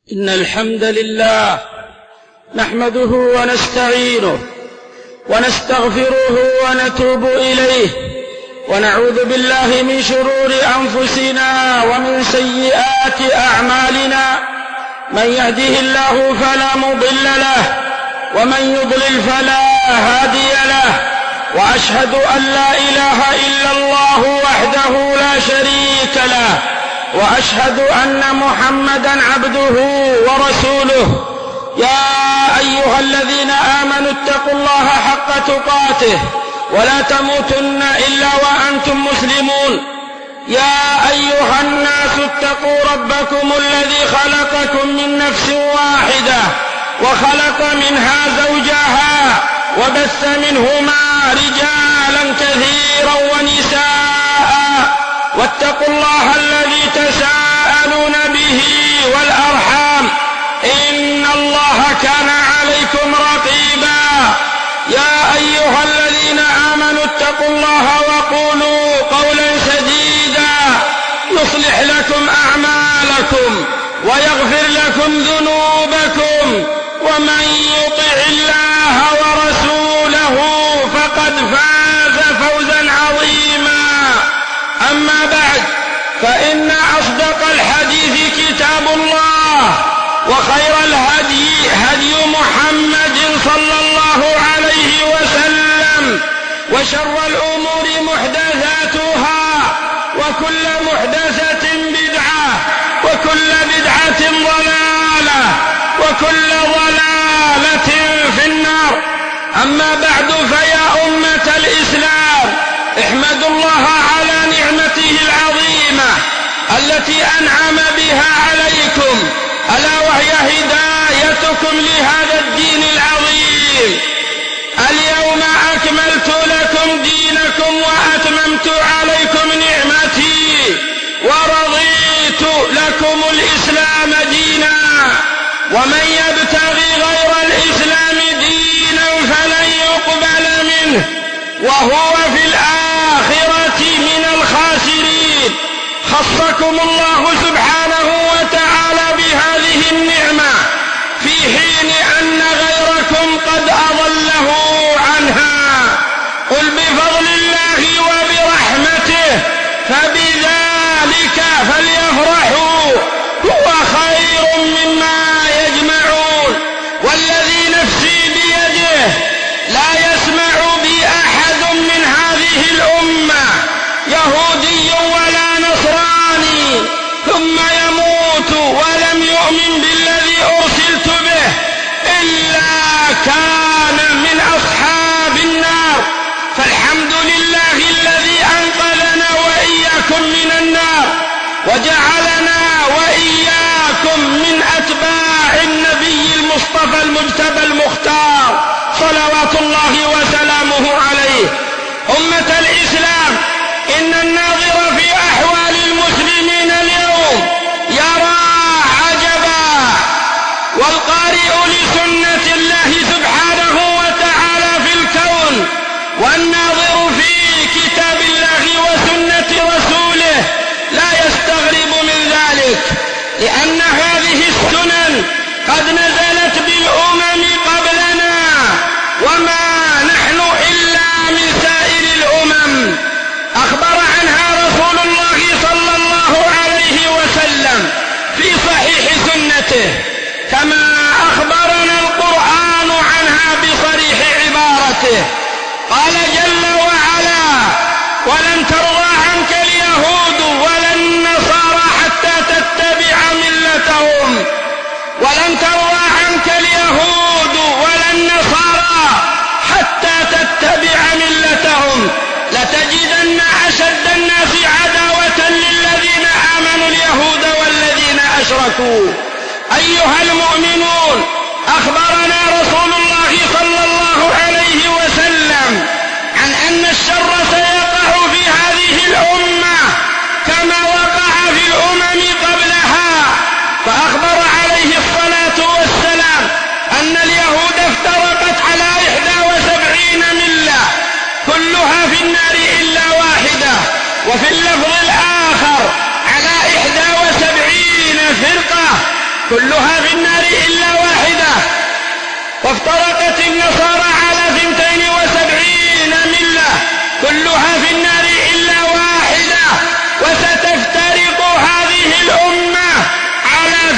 إن الحمد لله نحمده ونستعينه ونستغفره ونتوب إليه ونعوذ بالله من شرور أنفسنا ومن سيئات أعمالنا. من يهده الله فلا مضل له ومن يضلل فلا هادي له، وأشهد أن لا إله إلا الله وحده لا شريك له، وأشهد أن محمدًا عبده ورسوله. يا أيها الذين آمنوا اتقوا الله حق تقاته ولا تموتن إلا وأنتم مسلمون. يا أيها الناس اتقوا ربكم الذي خلقكم من نفس واحدة وخلق منها زوجها وبث منهما رجالا كثيرا ونساء، واتقوا الله الذي تساءلون به والأرحام إن الله كان عليكم رقيبا. يا أيها الذين آمنوا اتقوا الله وقولوا قولا سديدا يصلح لكم أعمالكم ويغفر لكم ذنوبكم، ومن يطع الله ورسوله فقد فاز فوزا عظيما. أما بعد، فإن أصدق الحديث كتاب الله، وخير الهدي هدي محمد صلى الله عليه وسلم، وشر الأمور محدثاتها، وكل محدثة بدعة، وكل بدعة ضلالة، وكل ضلالة في النار. أما بعد، فيا أمة الإسلام، احمدوا الله على نعمته العظيمة التي أنعم بها عليكم، ألا وهي هدايتكم لهذا الدين العظيم. اليوم أكملت لكم دينكم وأتممت عليكم نعمتي ورضيت لكم الإسلام دينا، ومن يبتغي غير الإسلام دينا فلن يقبل منه وهو في الآخرة من الخاسرين. خصكم الله سبحانه وتعالى بهذه النعمة في حين أن غيركم قد أضله عنها. قل بفضل الله وبرحمته فبذلك فليفرحوا هو خير مما يجمعون. والذي نفسي بيده لا يسمع بي أحد من هذه الأمة يهودي ولا نصراني ثم يموت ولم يؤمن بالذي أرسلت به إلا كان من أصحاب النار. فالحمد لله الذي أنقذنا وإياكم من النار وجعلنا وإياكم من أتباع النبي المصطفى المجتبى المختار صلوات الله وسلامه عليه. أمة الإسلام، إن الناظر في أحوال المسلمين اليوم يرى عجبا، والقارئ لسنة الله سبحانه وتعالى في الكون والناظر في كتاب الله وسنة رسوله لا يستغرب من ذلك، لأن هذه السنن قد نزلت بالأمم قبلنا، وما نحن إلا من سائر الأمم. أخبر عنها رسول الله صلى الله عليه وسلم في صحيح سنته، كما أخبرنا القرآن عنها بصريح عبارته. قال جل وعلا: ولن ترضى عنك اليهود ولا النصارى حتى تتبع ملتهم. ولن ترضى عنك اليهود ولا النصارى حتى تتبع ملتهم، لتجدن أشد الناس عداوة للذين آمنوا اليهود والذين أشركوا. أيها المؤمنون، أخبرنا رسول الله صلى الله عليه وسلم عن أن الشر سيقع في هذه الأمة كما وقع في الأمم قبلها. فأخبر عليه الصلاة والسلام أن اليهود افترقت على 71 ملة كلها في النار إلا واحدة، وفي اللفظ الآخر على 71 فرقة كلها في النار إلا واحدة. وافترقت النصارى على 72 ملة كلها في النار إلا واحدة. وستفترق هذه الأمة على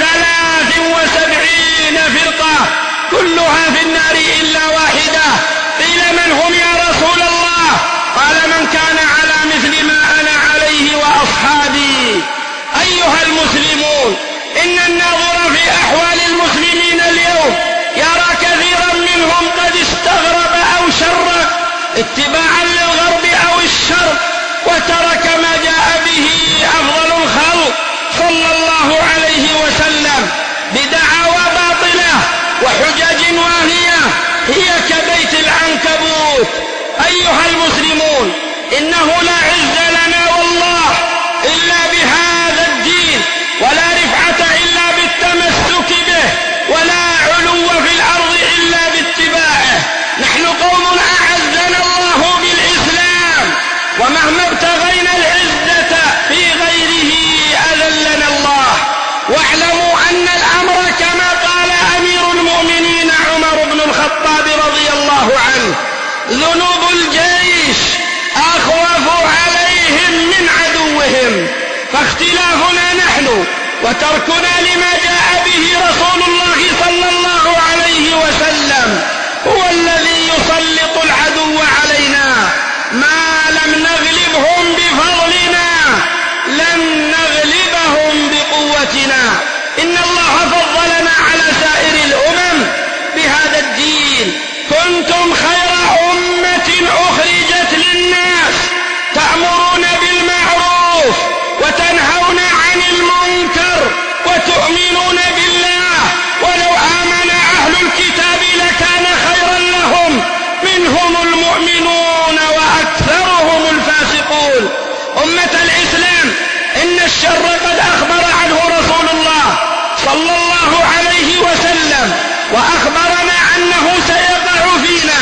73 فرقة كلها في النار إلا واحدة. قيل من هم يا رسول الله؟ قال من كان على مثل ما أنا عليه وأصحابي. أيها المسلمون، إن الناظر في أحوال المسلمين اليوم يرى كثيرا منهم قد استغرب أو شرق اتباعا للغرب أو الشرق، وترك ما جاء به أفضل الخلق صلى الله عليه وسلم بدعاوى باطلة وحجج واهية هي كبيت العنكبوت. أيها المسلمون، إنه لا عز لنا والله إلا بهذا الدين، ولا رفعة إلا بالتمسك به، ولا علو في الأرض إلا باتباعه. نحن قوم أعزنا الله بالإسلام، ومهما ابتغينا العزة في غيره أذلنا الله. واعلموا أن الأمر كما قال أمير المؤمنين عمر بن الخطاب رضي الله عنه: ذنوب الجيش أخوف عليهم من عدوهم. فاختلافنا نحن وتركنا لما جاء به رسول الله صلى الله عليه وسلم هو الذي يسلط العدو علينا. ما لم نغلبهم بفضلنا لن نغلبهم بقوتنا. إن الله فضلنا على سائر الأمم بهذا الدين. كنتم خير أمة أخرجت للناس، تأمرون بالمعروف وتنهون عن المنكر وتؤمنون بالله. ولو آمن أهل الكتاب لكان خيرا لهم، منهم المؤمنون وأكثرهم الفاسقون. أمة الإسلام، إن الشر قد أخبر عنه رسول الله صلى الله عليه وسلم، وأخبرنا أنه سيقع فينا.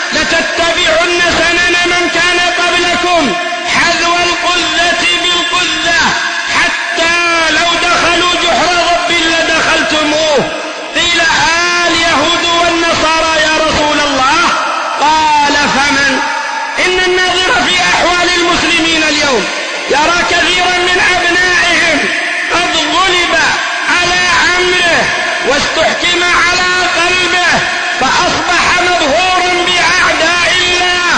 لتتبعن سنن من كان قبلكم حذو القذة بالقذة، حتى لو دخلوا جحر ضب لدخلتموه. قيل اليهود والنصارى يا رسول الله؟ قال فمن؟ إن الناظر في أحوال المسلمين اليوم يرى كثيرا من أبنائهم قد غلب على أمره واستحكم على قلبه، فأصبح مبهورا بأعداء الله،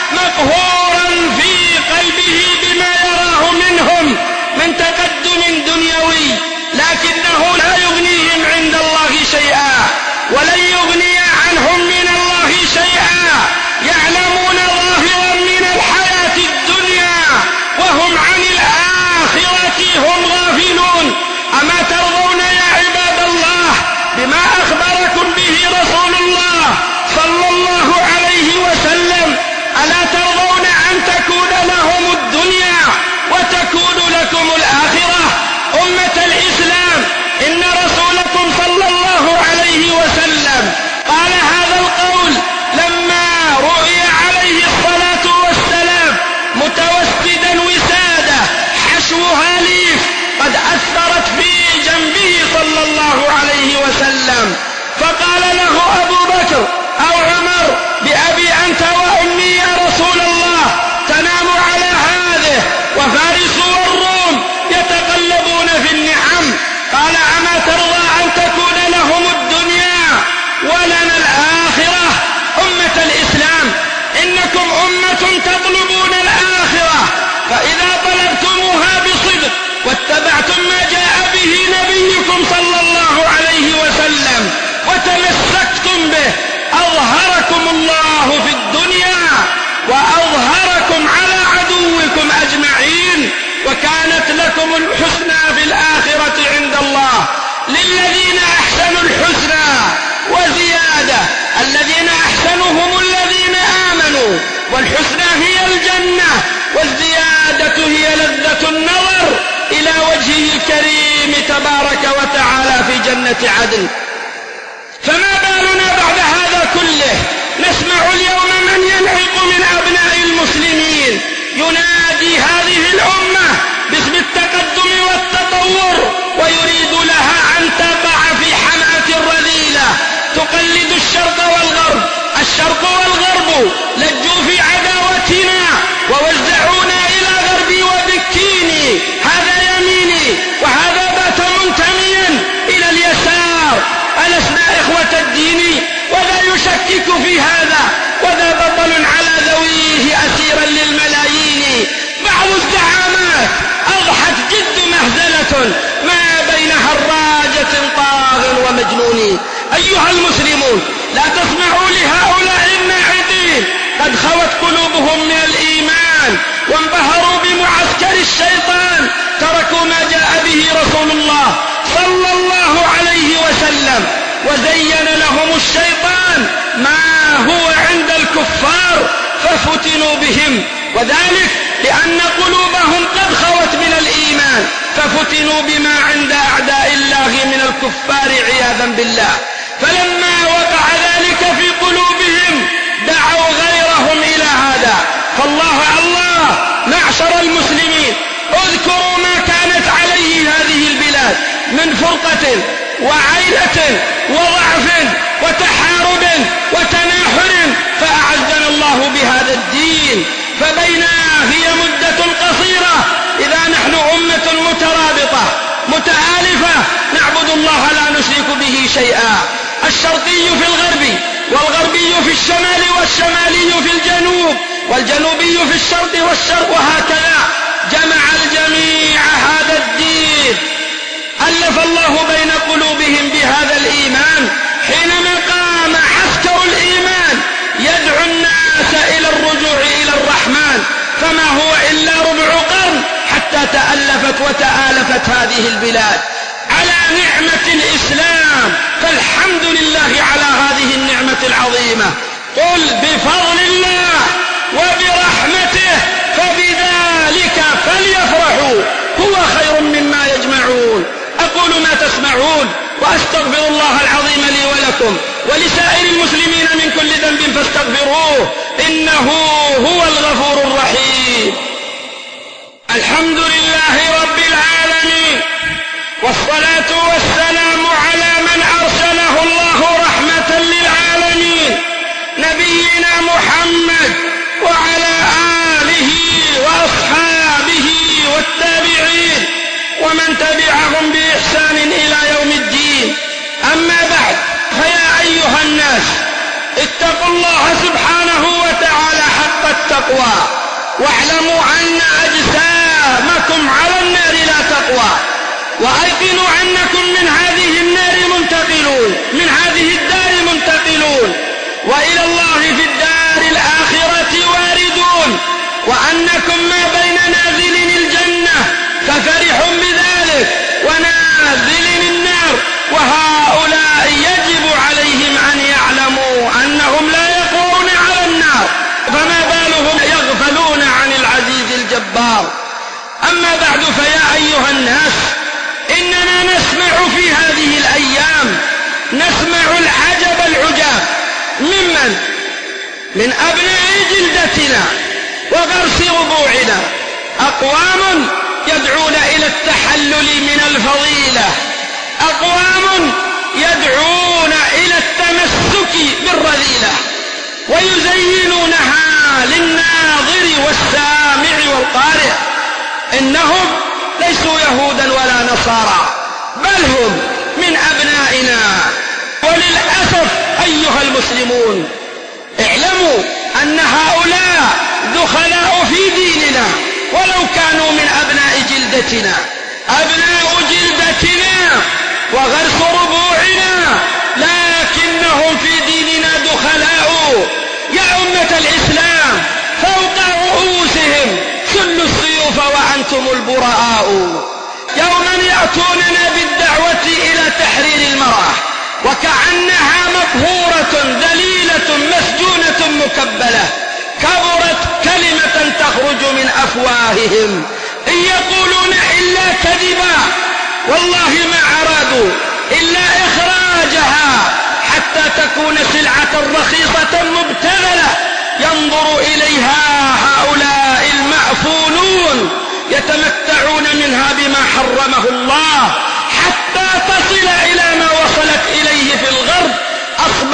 مقهورا في قلبه بما يراه منهم من تقدم دنيوي، لكنه لا يغنيهم عند الله شيئا، ولن يغني عنهم من الله شيئا. يعلمون ظاهرا من الحياة الدنيا وهم عن الآخرة هم غافلون. أما ترضون يا عباد الله بما أخبركم به رسول الله صلى الله عليه وسلم؟ ألا ترضون أن تكون لهم الدنيا وتكون لكم الآخرة؟ أمة الإسلام، إن رسولكم صلى الله عليه وسلم قال هذا القول لما رؤي عليه الصلاة والسلام متوسدا وسادة حشوها ليف قد أثرت في جنبه صلى الله عليه وسلم، فقال له أبو بكر أو عمر: بأبي أنت وأمي يا رسول الله، تنام على هذه وفارس والروم يتقلبون في النعم. قال: أما ترضى أن تكون لهم الدنيا ولنا الآخرة؟ أمة الإسلام، إنكم أمة تطلبون الآخرة، فإذا طلبتموها بصدق واتبعتم ما جاء به نبيكم صلى الله عليه وسلم وتمسكتم به، أظهركم الله في الدنيا وأظهركم على عدوكم أجمعين، وكانت لكم الحسنى في الآخرة عند الله. للذين أحسنوا الحسنى وزيادة. الذين أحسنوا هم الذين آمنوا، والحسنى هي الجنة، والزيادة هي لذة النظر إلى وجهه الكريم تبارك وتعالى في جنة عدن. فما بالنا بعد هذا كله نسمع اليوم من ينعق من أبناء المسلمين ينادي هذه الأمة باسم التقدم والتطور، ويريد لها أن تقع نقلد الشرق والغرب لجوا في عداوتنا ووزعونا إلى غربي وبكيني، هذا يميني وهذا بات منتميا إلى اليسار. ألسنا إخوة الدين؟ ولا يشكك في هذا، وذا بطل على ذويه أسيرا للملايين. بعض الزعامات أضحت جد مهزلة ما بين هراجة طاغ ومجنون. أيها المسلمون، لا تسمعوا لهؤلاء الناعدين، قد خوت قلوبهم من الإيمان وانبهروا بمعسكر الشيطان، تركوا ما جاء به رسول الله صلى الله عليه وسلم، وزين لهم الشيطان ما هو عند الكفار ففتنوا بهم، وذلك لأن قلوبهم قد خوت من الإيمان ففتنوا بما عند أعداء الله من الكفار عياذا بالله. فلما وقع ذلك في قلوبهم دعوا غيرهم إلى هذا. فالله معشر المسلمين، اذكروا ما كانت عليه هذه البلاد من فرقة وعيلة وضعف وتحارب وتناحر، فأعزنا الله بهذا الدين. فبينا هي مدة قصيرة إذا نحن أمة مترابطة متآلفة نعبد الله لا نشرك به شيئا. الشرقي في الغرب، والغربي في الشمال، والشمالي في الجنوب، والجنوبي في الشرق والشرق، وهكذا جمع الجميع هذا الدين. ألف الله بين قلوبهم بهذا الإيمان حينما قام عسكر الإيمان يدعو الناس إلى الرجوع إلى الرحمن، فما هو إلا ربع قرن حتى تألفت وتآلفت هذه البلاد على نعمة الإسلام. فالحمد لله على هذه النعمة العظيمة. قل بفضل الله وبرحمته فبذلك فليفرحوا هو خير مما يجمعون. أقول ما تسمعون وأستغفر الله العظيم لي ولكم ولسائر المسلمين من كل ذنب فاستغفروه إنه هو الغفور الرحيم. الحمد لله رب العالمين، والصلاة والسلام على من أرسله الله رحمة للعالمين، نبينا محمد وعلى آله وأصحابه والتابعين ومن تبعهم بإحسان إلى يوم الدين. أما بعد، فيا أيها الناس، اتقوا الله سبحانه وتعالى حق التقوى، واعلموا أن أجسامكم على النار لا تقوى، وأيقنوا أنكم من هذه النار منتقلون، من هذه الدار منتقلون، وإلى الله في الدار الآخرة واردون، وأنكم ما بين نازل الجنة ففرحوا بذلك ونازل النار، وهؤلاء يجب عليهم أن يعلموا أنهم لا يقوون على النار، فما بالهم يغفلون عن العزيز الجبار. أما بعد، فيا أيها الناس، إننا نسمع في هذه الأيام نسمع العجب العجاب من أبناء جلدتنا وغرس ربوعنا، أقوام يدعون إلى التحلل من الفضيلة، أقوام يدعون إلى التمسك بالرذيلة ويزينونها للناظر والسامع والقارئ. إنهم ليسوا يهودا ولا نصارى، بل هم من أبنائنا. وللأسف أيها المسلمون، اعلموا أن هؤلاء دخلاء في ديننا ولو كانوا من أبناء جلدتنا، أبناء جلدتنا وغرس ربوعنا، لكنهم في ديننا دخلاء. يا أمة الإسلام، فوق رؤوسهم سلوا السيوف وأنتم البراء. يوما يأتوننا بالدعوة إلى تحرير المرأة وكأنها مقهورة ذليلة مسجونة مكبلة، كبرت كلمة تخرج من أفواههم إن يقولون إلا كذبا، والله ما أرادوا إلا إخراجها حتى تكون سلعة رخيصة مبتذلة ينظر إليها هؤلاء المأفونون يتمتعون منها بما حرمه الله، حتى تصل إلى ما وصلت إليه في الغرب. أصبح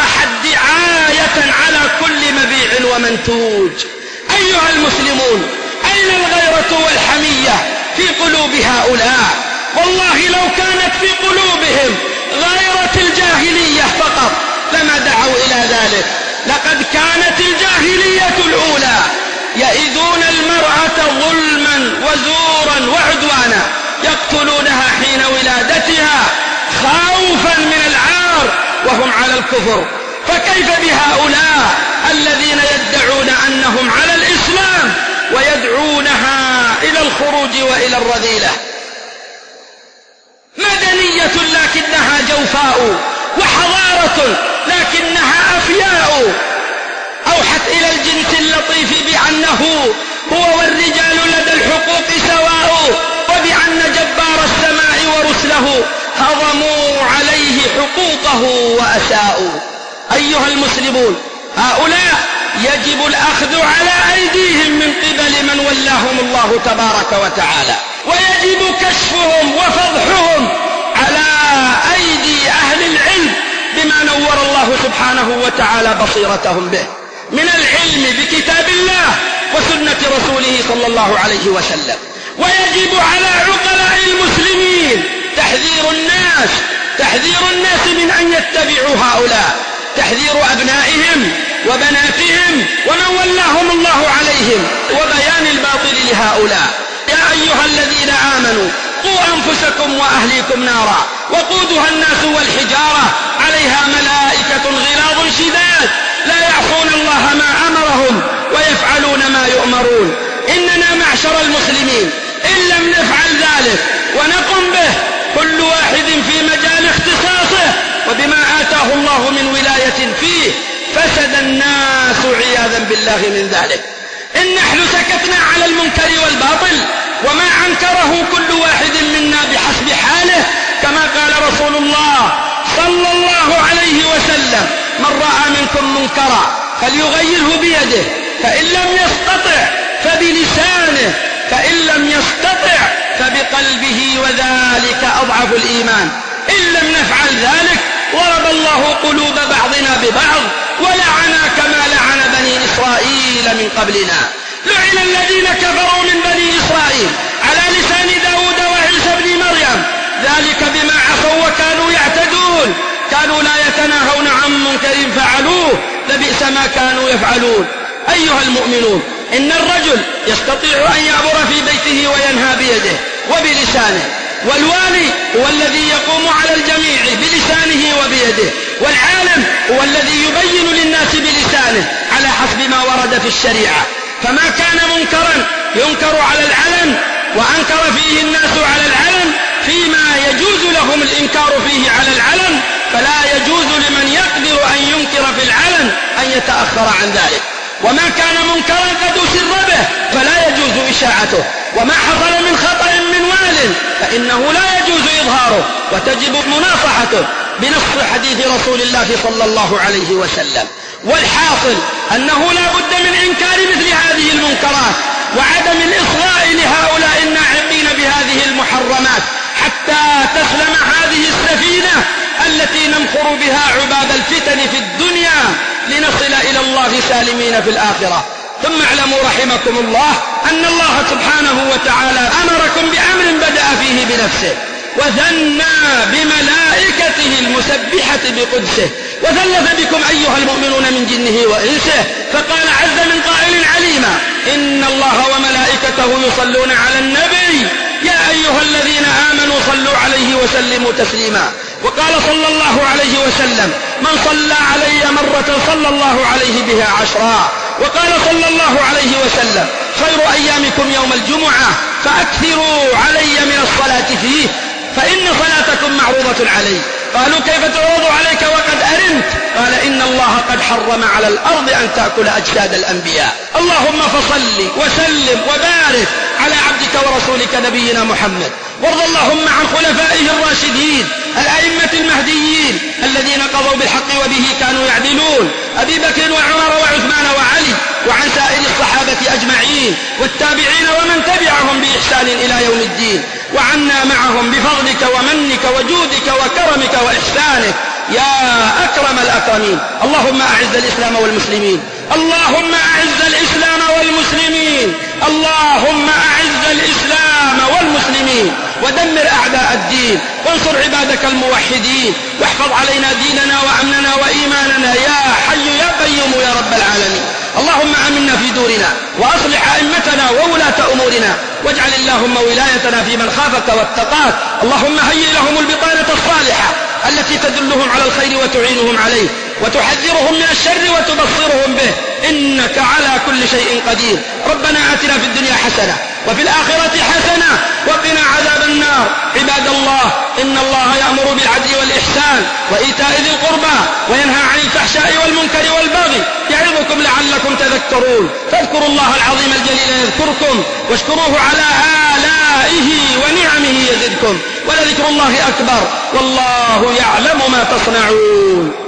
منتوج. أيها المسلمون، أين الغيرة والحمية في قلوب هؤلاء؟ والله لو كانت في قلوبهم غيرة الجاهلية فقط لما دعوا إلى ذلك. لقد كانت الجاهلية الأولى يئذون المرأة ظلما وزورا وعدوانا، يقتلونها حين ولادتها خوفا من العار وهم على الكفر، فكيف بهؤلاء الذين يدعون أنهم على الإسلام ويدعونها إلى الخروج وإلى الرذيلة؟ مدنية لكنها جوفاء، وحضارة لكنها أفياء، أوحت إلى الجنس اللطيف بأنه هو والرجال لدى الحقوق سواء، وبأن جبار السماء ورسله هضموا عليه حقوقه وأساءوا. أيها المسلمون، هؤلاء يجب الأخذ على أيديهم من قبل من ولاهم الله تبارك وتعالى، ويجب كشفهم وفضحهم على أيدي أهل العلم بما نور الله سبحانه وتعالى بصيرتهم به من العلم بكتاب الله وسنة رسوله صلى الله عليه وسلم. ويجب على عقلاء المسلمين تحذير الناس من أن يتبعوا هؤلاء، تحذير أبنائهم وبناتهم ومن ولاهم الله عليهم، وبيان الباطل لهؤلاء. يا أيها الذين آمنوا قوا أنفسكم وأهليكم نارا وقودها الناس والحجارة عليها ملائكة غلاظ شداد لا يعصون الله ما أمرهم ويفعلون ما يؤمرون. إننا معشر المسلمين إن لم نفعل ذلك ونقم به كل واحد في مجال اختصاصه وبما آتاه الله من ولاية فيه فسد الناس عياذا بالله من ذلك. إن نحن سكتنا على المنكر والباطل وما أنكره كل واحد منا بحسب حاله، كما قال رسول الله صلى الله عليه وسلم: من رأى منكم منكرا فليغيره بيده، فإن لم يستطع فبلسانه، فإن لم يستطع فبقلبه، وذلك أضعف الإيمان. إن لم نفعل ذلك ضرب الله قلوب بعضنا ببعض ولعنا كما لعن بني إسرائيل من قبلنا. لعن الذين كفروا من بني إسرائيل على لسان داود وعيسى بن مريم، ذلك بما عصوا وكانوا يعتدون، كانوا لا يتناهون عن منكر فعلوه، لبئس ما كانوا يفعلون. أيها المؤمنون، إن الرجل يستطيع أن يعبر في بيته وينهى بيده وبلسانه، والوالي هو الذي يقوم على الجميع بلسانه وبيده، والعالم هو الذي يبين للناس بلسانه على حسب ما ورد في الشريعة. فما كان منكرا ينكر على العلن وأنكر فيه الناس على العلن، فيما يجوز لهم الإنكار فيه على العلن فلا يجوز لمن يقدر أن ينكر في العلن أن يتأخر عن ذلك. وما كان منكرا قد أسر به فلا يجوز إشاعته، وما حصل من خطأ من وال فإنه لا يجوز إظهاره وتجب مناصحته بنص حديث رسول الله صلى الله عليه وسلم. والحاصل أنه لا بد من إنكار مثل هذه المنكرات وعدم الإصغاء لهؤلاء الناعقين بهذه المحرمات حتى تسلم هذه السفينة التي نمخر بها عباب الفتن في الدنيا لنصل إلى الله سالمين في الآخرة. ثم اعلموا رحمكم الله أن الله سبحانه وتعالى أمركم بأمر بدأ فيه بنفسه وثنى بملائكته المسبحة بقدسه، وثلث بكم أيها المؤمنون من جنه وإنسه، فقال عز من قائل عليما: إن الله وملائكته يصلون على النبي يا أيها الذين آمنوا صلوا عليه وسلموا تسليما. وقال صلى الله عليه وسلم: من صلى علي مرة صلى الله عليه بها 10. وقال صلى الله عليه وسلم: خير أيامكم يوم الجمعة فأكثروا علي من الصلاة فيه فإن صلاتكم معروضة علي. قالوا: كيف تعرض عليك وقد أرمت؟ قال: إن الله قد حرم على الأرض أن تأكل أجساد الأنبياء. اللهم فصل وسلم وبارك على عبدك ورسولك نبينا محمد، وارض اللهم عن خلفائه الراشدين الأئمة المهديين الذين قضوا بالحق وبه كانوا يعدلون، أبي بكر وعمر وعثمان وعلي، وعن سائر الصحابة أجمعين والتابعين ومن تبعهم بإحسان إلى يوم الدين، وعنا معهم بفضلك ومنك وجودك وكرمك وإحسانك. يا أكرم الأكرمين. اللهم أعز الإسلام والمسلمين، اللهم أعز الإسلام والمسلمين، اللهم أعز الإسلام والمسلمين، ودمر أعداء الدين، وانصر عبادك الموحدين، واحفظ علينا ديننا وأمننا وإيماننا يا حي يا قيوم يا رب العالمين. اللهم آمنا في دورنا، وأصلح أئمتنا وولاة أمورنا، واجعل اللهم ولايتنا في من خافك واتقاك. اللهم هيئ لهم البطانة الصالحة التي تدلهم على الخير وتعينهم عليه، وتحذرهم من الشر وتبصرهم به، إنك على كل شيء قدير. ربنا آتنا في الدنيا حسنة وفي الآخرة حسنة وقنا عذاب النار. عباد الله، إن الله يأمر بالعدل والإحسان وإيتاء ذي القربى وينهى عن الفحشاء والمنكر والبغي، يعظكم لعلكم تذكرون. فاذكروا الله العظيم الجليل يذكركم، واشكروه على آلائه ونعمه يزدكم، ولذكر الله أكبر، والله يعلم ما تصنعون.